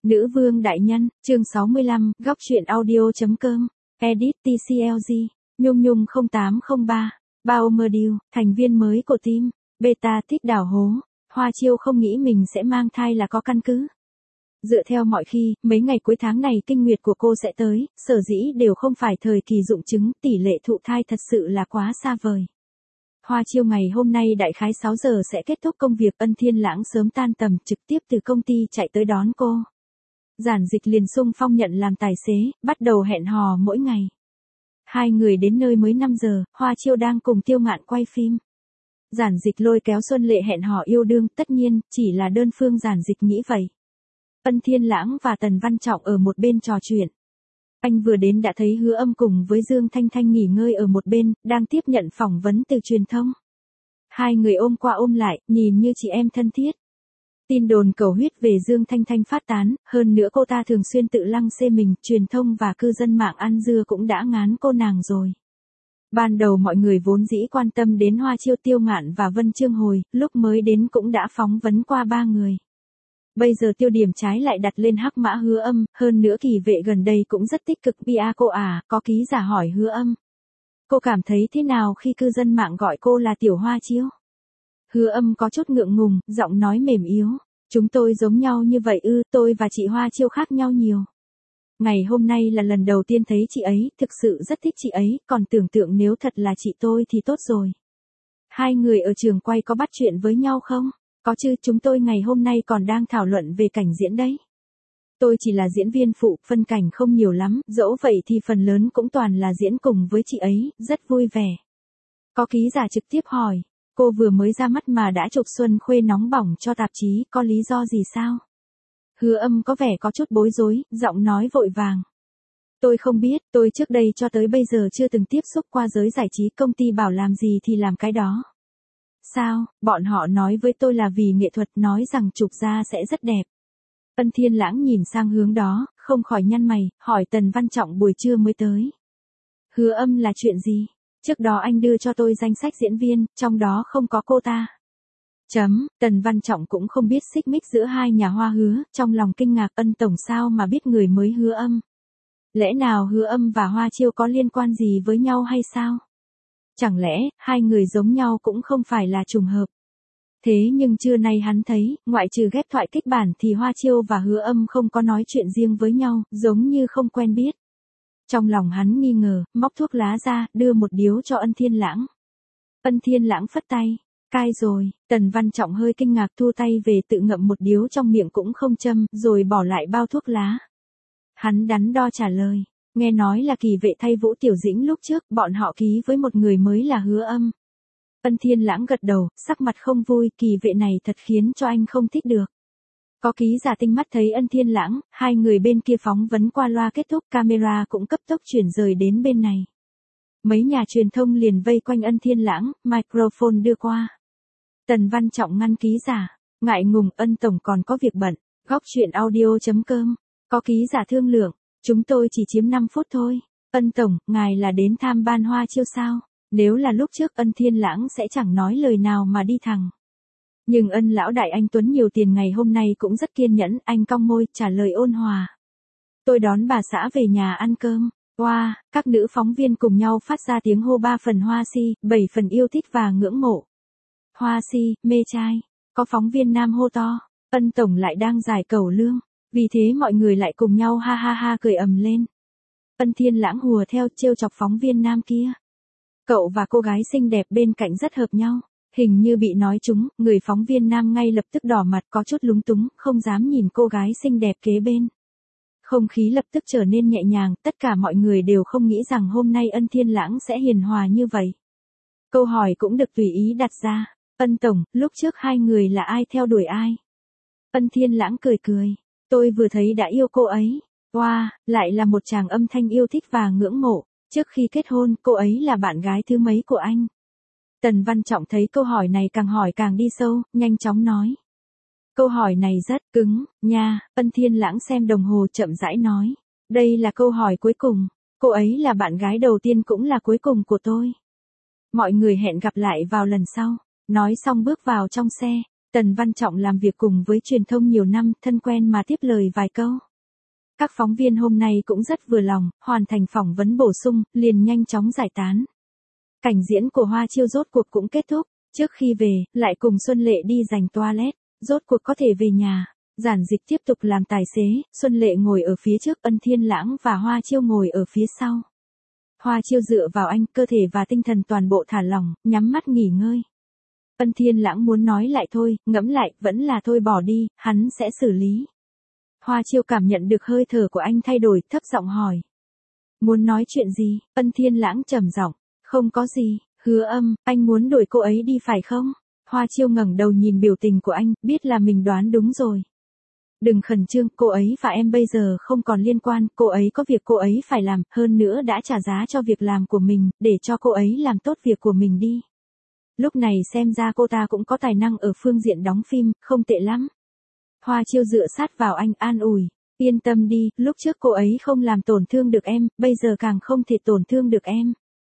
Nữ vương đại nhân, chương 65, góc truyện audio.com, edit TCLG, Nhung Nhung 0803, Bao Mơ Điêu, thành viên mới của team, beta thích đào hố, Hoa Chiêu không nghĩ mình sẽ mang thai là có căn cứ. Dựa theo mọi khi, mấy ngày cuối tháng này kinh nguyệt của cô sẽ tới, sở dĩ đều không phải thời kỳ dụng trứng, tỷ lệ thụ thai thật sự là quá xa vời. Hoa Chiêu ngày hôm nay đại khái 6 giờ sẽ kết thúc công việc, Ân Thiên Lãng sớm tan tầm trực tiếp từ công ty chạy tới đón cô. Giản Dịch liền xung phong nhận làm tài xế, bắt đầu hẹn hò mỗi ngày. Hai người đến nơi mới 5 giờ, Hoa Chiêu đang cùng Tiêu Ngạn quay phim. Giản Dịch lôi kéo Xuân Lệ hẹn hò yêu đương, tất nhiên, chỉ là đơn phương Giản Dịch nghĩ vậy. Ân Thiên Lãng và Tần Văn Trọng ở một bên trò chuyện. Anh vừa đến đã thấy Hứa Âm cùng với Dương Thanh Thanh nghỉ ngơi ở một bên, đang tiếp nhận phỏng vấn từ truyền thông. Hai người ôm qua ôm lại, nhìn như chị em thân thiết. Tin đồn cầu huyết về Dương Thanh Thanh phát tán, hơn nữa cô ta thường xuyên tự lăng xê mình, truyền thông và cư dân mạng ăn dưa cũng đã ngán cô nàng rồi. Ban đầu mọi người vốn dĩ quan tâm đến Hoa Chiêu, Tiêu Ngạn và Vân Chương Hồi, lúc mới đến cũng đã phóng vấn qua ba người. Bây giờ tiêu điểm trái lại đặt lên Hắc Mã Hứa Âm, hơn nữa Kỳ Vệ gần đây cũng rất tích cực PR cô à, có ký giả hỏi Hứa Âm. Cô cảm thấy thế nào khi cư dân mạng gọi cô là Tiểu Hoa Chiêu? Hứa Âm có chút ngượng ngùng, giọng nói mềm yếu. Chúng tôi giống nhau như vậy ư, tôi và chị Hoa Chiêu khác nhau nhiều. Ngày hôm nay là lần đầu tiên thấy chị ấy, thực sự rất thích chị ấy, còn tưởng tượng nếu thật là chị tôi thì tốt rồi. Hai người ở trường quay có bắt chuyện với nhau không? Có chứ, chúng tôi ngày hôm nay còn đang thảo luận về cảnh diễn đấy. Tôi chỉ là diễn viên phụ, phân cảnh không nhiều lắm, dẫu vậy thì phần lớn cũng toàn là diễn cùng với chị ấy, rất vui vẻ. Có ký giả trực tiếp hỏi, cô vừa mới ra mắt mà đã chụp Xuân Khuê nóng bỏng cho tạp chí, có lý do gì sao? Hứa Âm có vẻ có chút bối rối, giọng nói vội vàng. Tôi không biết, tôi trước đây cho tới bây giờ chưa từng tiếp xúc qua giới giải trí, công ty bảo làm gì thì làm cái đó. Sao, bọn họ nói với tôi là vì nghệ thuật, nói rằng chụp ra sẽ rất đẹp. Ân Thiên Lãng nhìn sang hướng đó, không khỏi nhăn mày, hỏi Tần Văn Trọng buổi trưa mới tới. Hứa Âm là chuyện gì? Trước đó anh đưa cho tôi danh sách diễn viên, trong đó không có cô ta. Tần Văn Trọng cũng không biết xích mích giữa hai nhà Hoa Hứa, trong lòng kinh ngạc, Ân tổng sao mà biết người mới Hứa Âm? Lẽ nào Hứa Âm và Hoa Chiêu có liên quan gì với nhau hay sao? Chẳng lẽ, hai người giống nhau cũng không phải là trùng hợp. Thế nhưng trưa nay hắn thấy, ngoại trừ ghép thoại kích bản thì Hoa Chiêu và Hứa Âm không có nói chuyện riêng với nhau, giống như không quen biết. Trong lòng hắn nghi ngờ, móc thuốc lá ra, đưa một điếu cho Ân Thiên Lãng. Ân Thiên Lãng phất tay, cai rồi, Tần Văn Trọng hơi kinh ngạc thu tay về tự ngậm một điếu trong miệng cũng không châm, rồi bỏ lại bao thuốc lá. Hắn đắn đo trả lời. Nghe nói là Kỳ Vệ thay Vũ Tiểu Dĩnh lúc trước, bọn họ ký với một người mới là Hứa Âm. Ân Thiên Lãng gật đầu, sắc mặt không vui, Kỳ Vệ này thật khiến cho anh không thích được. Có ký giả tinh mắt thấy Ân Thiên Lãng, hai người bên kia phóng vấn qua loa kết thúc, camera cũng cấp tốc chuyển rời đến bên này. Mấy nhà truyền thông liền vây quanh Ân Thiên Lãng, microphone đưa qua. Tần Văn Trọng ngăn ký giả, ngại ngùng, Ân tổng còn có việc bận, góc truyện audio.com, có ký giả thương lượng. Chúng tôi chỉ chiếm 5 phút thôi. Ân tổng, ngài là đến tham ban Hoa Chiêu sao? Nếu là lúc trước Ân Thiên Lãng sẽ chẳng nói lời nào mà đi thẳng. Nhưng Ân lão đại anh Tuấn nhiều tiền ngày hôm nay cũng rất kiên nhẫn, anh cong môi, trả lời ôn hòa. Tôi đón bà xã về nhà ăn cơm. Wow, các nữ phóng viên cùng nhau phát ra tiếng hô 3 phần Hoa si, 7 phần yêu thích và ngưỡng mộ. Hoa si, mê trai. Có phóng viên nam hô to. Ân tổng lại đang giải cẩu lương. Vì thế mọi người lại cùng nhau ha ha ha cười ầm lên. Ân Thiên Lãng hùa theo trêu chọc phóng viên nam kia. Cậu và cô gái xinh đẹp bên cạnh rất hợp nhau. Hình như bị nói trúng, người phóng viên nam ngay lập tức đỏ mặt, có chút lúng túng, không dám nhìn cô gái xinh đẹp kế bên. Không khí lập tức trở nên nhẹ nhàng, tất cả mọi người đều không nghĩ rằng hôm nay Ân Thiên Lãng sẽ hiền hòa như vậy. Câu hỏi cũng được tùy ý đặt ra. Ân tổng, lúc trước hai người là ai theo đuổi ai? Ân Thiên Lãng cười cười. Tôi vừa thấy đã yêu cô ấy. Wow, lại là một chàng âm thanh yêu thích và ngưỡng mộ. Trước khi kết hôn, cô ấy là bạn gái thứ mấy của anh? Tần Văn Trọng thấy câu hỏi này càng hỏi càng đi sâu, nhanh chóng nói. Câu hỏi này rất cứng, nha. Ân Thiên Lãng xem đồng hồ chậm rãi nói. Đây là câu hỏi cuối cùng. Cô ấy là bạn gái đầu tiên cũng là cuối cùng của tôi. Mọi người hẹn gặp lại vào lần sau. Nói xong bước vào trong xe. Tần Văn Trọng làm việc cùng với truyền thông nhiều năm, thân quen mà tiếp lời vài câu. Các phóng viên hôm nay cũng rất vừa lòng, hoàn thành phỏng vấn bổ sung, liền nhanh chóng giải tán. Cảnh diễn của Hoa Chiêu rốt cuộc cũng kết thúc, trước khi về, lại cùng Xuân Lệ đi giành toilet, rốt cuộc có thể về nhà. Giản Dịch tiếp tục làm tài xế, Xuân Lệ ngồi ở phía trước, Ân Thiên Lãng và Hoa Chiêu ngồi ở phía sau. Hoa Chiêu dựa vào anh, cơ thể và tinh thần toàn bộ thả lỏng, nhắm mắt nghỉ ngơi. Ân Thiên Lãng muốn nói lại thôi, ngẫm lại, vẫn là thôi bỏ đi, hắn sẽ xử lý. Hoa Chiêu cảm nhận được hơi thở của anh thay đổi, thấp giọng hỏi. Muốn nói chuyện gì? Ân Thiên Lãng trầm giọng, không có gì, Hứa Âm, anh muốn đuổi cô ấy đi phải không? Hoa Chiêu ngẩng đầu nhìn biểu tình của anh, biết là mình đoán đúng rồi. Đừng khẩn trương, cô ấy và em bây giờ không còn liên quan, cô ấy có việc cô ấy phải làm, hơn nữa đã trả giá cho việc làm của mình, để cho cô ấy làm tốt việc của mình đi. Lúc này xem ra cô ta cũng có tài năng ở phương diện đóng phim, không tệ lắm. Hoa Chiêu dựa sát vào anh an ủi, yên tâm đi, lúc trước cô ấy không làm tổn thương được em, bây giờ càng không thể tổn thương được em.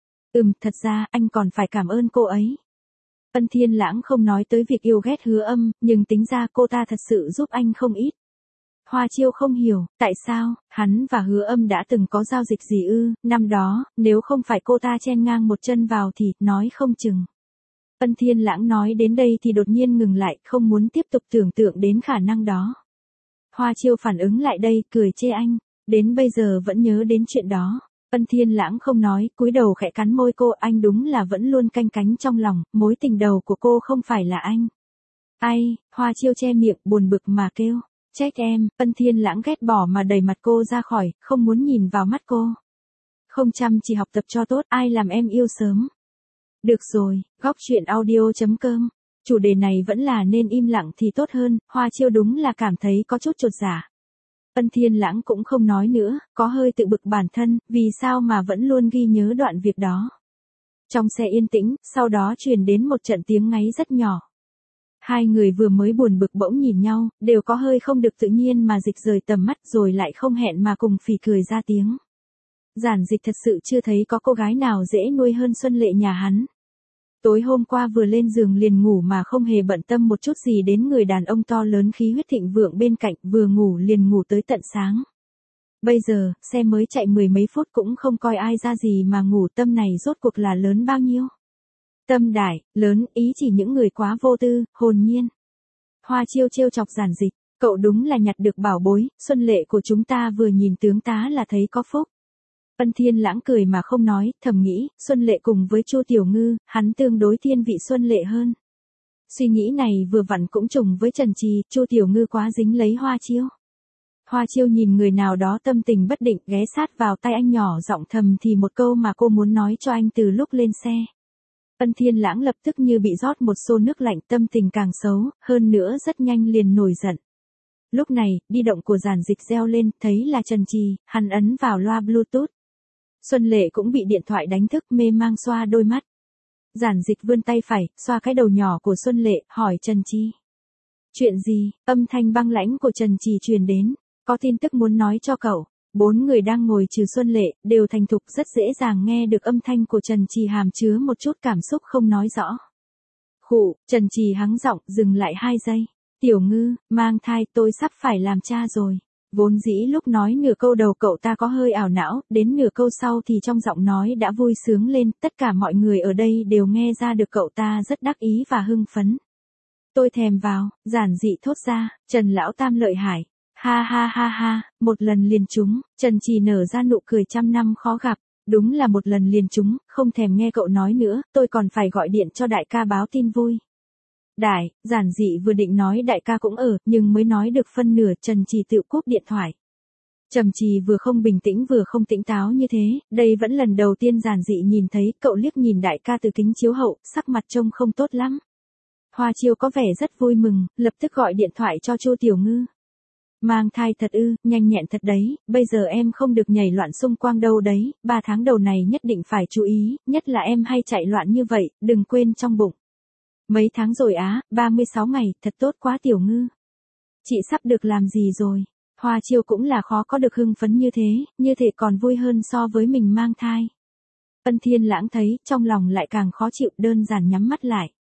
Thật ra, anh còn phải cảm ơn cô ấy. Ân Thiên Lãng không nói tới việc yêu ghét Hứa Âm, nhưng tính ra cô ta thật sự giúp anh không ít. Hoa Chiêu không hiểu, tại sao, hắn và Hứa Âm đã từng có giao dịch gì ư, năm đó, nếu không phải cô ta chen ngang một chân vào thì, nói không chừng. Ân Thiên Lãng nói đến đây thì đột nhiên ngừng lại, không muốn tiếp tục tưởng tượng đến khả năng đó. Hoa Chiêu phản ứng lại đây, cười chê anh, đến bây giờ vẫn nhớ đến chuyện đó. Ân Thiên Lãng không nói, cúi đầu khẽ cắn môi cô, anh đúng là vẫn luôn canh cánh trong lòng, mối tình đầu của cô không phải là anh. Ai, Hoa Chiêu che miệng, buồn bực mà kêu, trách em. Ân Thiên Lãng ghét bỏ mà đẩy mặt cô ra khỏi, không muốn nhìn vào mắt cô. Không chăm chỉ học tập cho tốt, ai làm em yêu sớm. Được rồi, góc chuyện audio.com. Chủ đề này vẫn là nên im lặng thì tốt hơn, Hoa Chiêu đúng là cảm thấy có chút chột dạ. Ân Thiên Lãng cũng không nói nữa, có hơi tự bực bản thân, vì sao mà vẫn luôn ghi nhớ đoạn việc đó. Trong xe yên tĩnh, sau đó truyền đến một trận tiếng ngáy rất nhỏ. Hai người vừa mới buồn bực bỗng nhìn nhau, đều có hơi không được tự nhiên mà Dịch rời tầm mắt rồi lại không hẹn mà cùng phì cười ra tiếng. Giản Dịch thật sự chưa thấy có cô gái nào dễ nuôi hơn Xuân Lệ nhà hắn. Tối hôm qua vừa lên giường liền ngủ mà không hề bận tâm một chút gì đến người đàn ông to lớn khí huyết thịnh vượng bên cạnh, vừa ngủ liền ngủ tới tận sáng. Bây giờ, xe mới chạy 10 mấy phút cũng không coi ai ra gì mà ngủ, tâm này rốt cuộc là lớn bao nhiêu. Tâm đại, lớn, ý chỉ những người quá vô tư, hồn nhiên. Hoa Chiêu trêu chọc Giản Dịch, cậu đúng là nhặt được bảo bối, Xuân Lệ của chúng ta vừa nhìn tướng tá là thấy có phúc. Ân Thiên Lãng cười mà không nói, thầm nghĩ, Xuân Lệ cùng với Chu Tiểu Ngư, hắn tương đối thiên vị Xuân Lệ hơn. Suy nghĩ này vừa vặn cũng trùng với Trần Trì, Chu Tiểu Ngư quá dính lấy Hoa Chiêu. Hoa Chiêu nhìn người nào đó tâm tình bất định, ghé sát vào tay anh nhỏ giọng thầm thì một câu mà cô muốn nói cho anh từ lúc lên xe. Ân Thiên Lãng lập tức như bị rót một xô nước lạnh, tâm tình càng xấu, hơn nữa rất nhanh liền nổi giận. Lúc này, di động của Giản Dịch reo lên, thấy là Trần Trì, hắn ấn vào loa Bluetooth. Xuân Lệ cũng bị điện thoại đánh thức, mê mang xoa đôi mắt. Giản Dịch vươn tay phải, xoa cái đầu nhỏ của Xuân Lệ, hỏi Trần Trì. Chuyện gì? Âm thanh băng lãnh của Trần Trì truyền đến. Có tin tức muốn nói cho cậu. Bốn người đang ngồi trừ Xuân Lệ, đều thành thục, rất dễ dàng nghe được âm thanh của Trần Trì hàm chứa một chút cảm xúc không nói rõ. Khụ, Trần Trì hắng giọng, dừng lại 2 giây. Tiểu Ngư, mang thai, tôi sắp phải làm cha rồi. Vốn dĩ lúc nói nửa câu đầu cậu ta có hơi ảo não, đến nửa câu sau thì trong giọng nói đã vui sướng lên, tất cả mọi người ở đây đều nghe ra được cậu ta rất đắc ý và hưng phấn. Tôi thèm vào, Giản Dị thốt ra, Trần Lão Tam lợi hại. Ha ha ha ha, một lần liền trúng, Trần Trì nở ra nụ cười trăm năm khó gặp, đúng là một lần liền trúng, không thèm nghe cậu nói nữa, tôi còn phải gọi điện cho đại ca báo tin vui. Đại, Giản Dị vừa định nói đại ca cũng ở, nhưng mới nói được phân nửa, Trần Trì tự cúp điện thoại. Trầm Trì vừa không bình tĩnh vừa không tỉnh táo như thế, đây vẫn lần đầu tiên Giản Dị nhìn thấy, cậu liếc nhìn đại ca từ kính chiếu hậu, sắc mặt trông không tốt lắm. Hoa Chiêu có vẻ rất vui mừng, lập tức gọi điện thoại cho Chu Tiểu Ngư. Mang thai thật ư, nhanh nhẹn thật đấy, bây giờ em không được nhảy loạn xung quanh đâu đấy, 3 tháng đầu này nhất định phải chú ý, nhất là em hay chạy loạn như vậy, đừng quên trong bụng. Mấy tháng rồi á, 36 ngày, thật tốt quá Tiểu Ngư. Chị sắp được làm gì rồi? Hoa Chiêu cũng là khó có được hưng phấn như thế còn vui hơn so với mình mang thai. Ân Thiên Lãng thấy, trong lòng lại càng khó chịu, đơn giản nhắm mắt lại.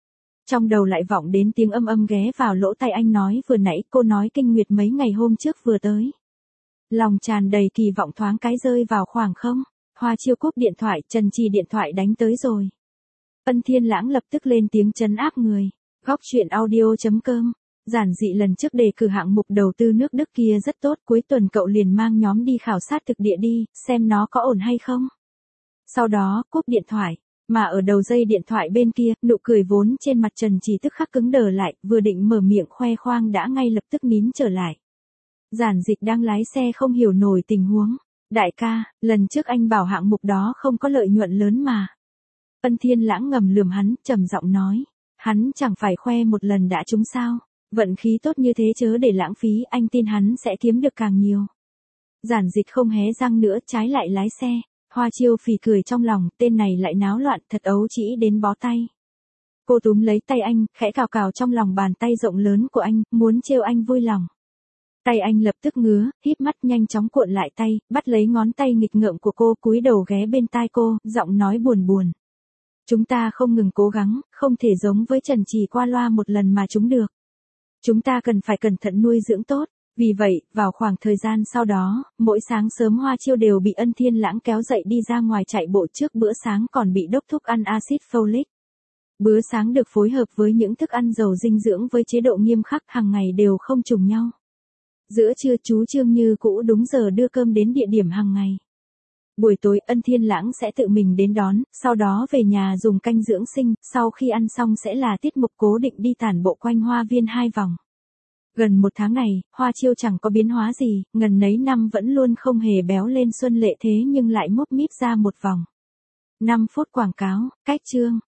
Trong đầu lại vọng đến tiếng âm âm ghé vào lỗ tai anh nói vừa nãy cô nói Kinh Nguyệt mấy ngày hôm trước vừa tới. Lòng tràn đầy kỳ vọng thoáng cái rơi vào khoảng không. Hoa Chiêu cúp điện thoại, Trần Trì điện thoại đánh tới rồi. Ân Thiên Lãng lập tức lên tiếng trấn áp người. Góc chuyện audio.com. Giản dị lần trước đề cử hạng mục đầu tư nước Đức kia rất tốt, cuối tuần cậu liền mang nhóm đi khảo sát thực địa đi, xem nó có ổn hay không. Sau đó, cúp điện thoại. Mà ở đầu dây điện thoại bên kia, nụ cười vốn trên mặt Trần Trì tức khắc cứng đờ lại, vừa định mở miệng khoe khoang đã ngay lập tức nín trở lại. Giản Dịch đang lái xe không hiểu nổi tình huống. Đại ca, lần trước anh bảo hạng mục đó không có lợi nhuận lớn mà. Ân Thiên Lãng ngầm lườm hắn, trầm giọng nói. Hắn chẳng phải khoe một lần đã trúng sao. Vận khí tốt như thế chớ để lãng phí, anh tin hắn sẽ kiếm được càng nhiều. Giản Dịch không hé răng nữa, trái lại lái xe. Hoa Chiêu phì cười trong lòng, tên này lại náo loạn, thật ấu trĩ đến bó tay. Cô túm lấy tay anh, khẽ cào cào trong lòng bàn tay rộng lớn của anh, muốn trêu anh vui lòng. Tay anh lập tức ngứa, híp mắt nhanh chóng cuộn lại tay, bắt lấy ngón tay nghịch ngợm của cô, cúi đầu ghé bên tai cô, giọng nói buồn buồn. Chúng ta không ngừng cố gắng, không thể giống với Trần Trì qua loa một lần mà chúng được. Chúng ta cần phải cẩn thận nuôi dưỡng tốt. Vì vậy, vào khoảng thời gian sau đó, mỗi sáng sớm Hoa Chiêu đều bị Ân Thiên Lãng kéo dậy đi ra ngoài chạy bộ, trước bữa sáng còn bị đốc thúc ăn axit folic. Bữa sáng được phối hợp với những thức ăn giàu dinh dưỡng với chế độ nghiêm khắc, hàng ngày đều không trùng nhau. Giữa trưa chú Trương như cũ đúng giờ đưa cơm đến địa điểm hàng ngày. Buổi tối Ân Thiên Lãng sẽ tự mình đến đón, sau đó về nhà dùng canh dưỡng sinh, sau khi ăn xong sẽ là tiết mục cố định đi tản bộ quanh hoa viên 2 vòng. Gần 1 tháng này, Hoa Chiêu chẳng có biến hóa gì, ngần nấy năm vẫn luôn không hề béo lên xuân lệ thế nhưng lại múp míp ra một vòng. 5 phút quảng cáo, cách chương.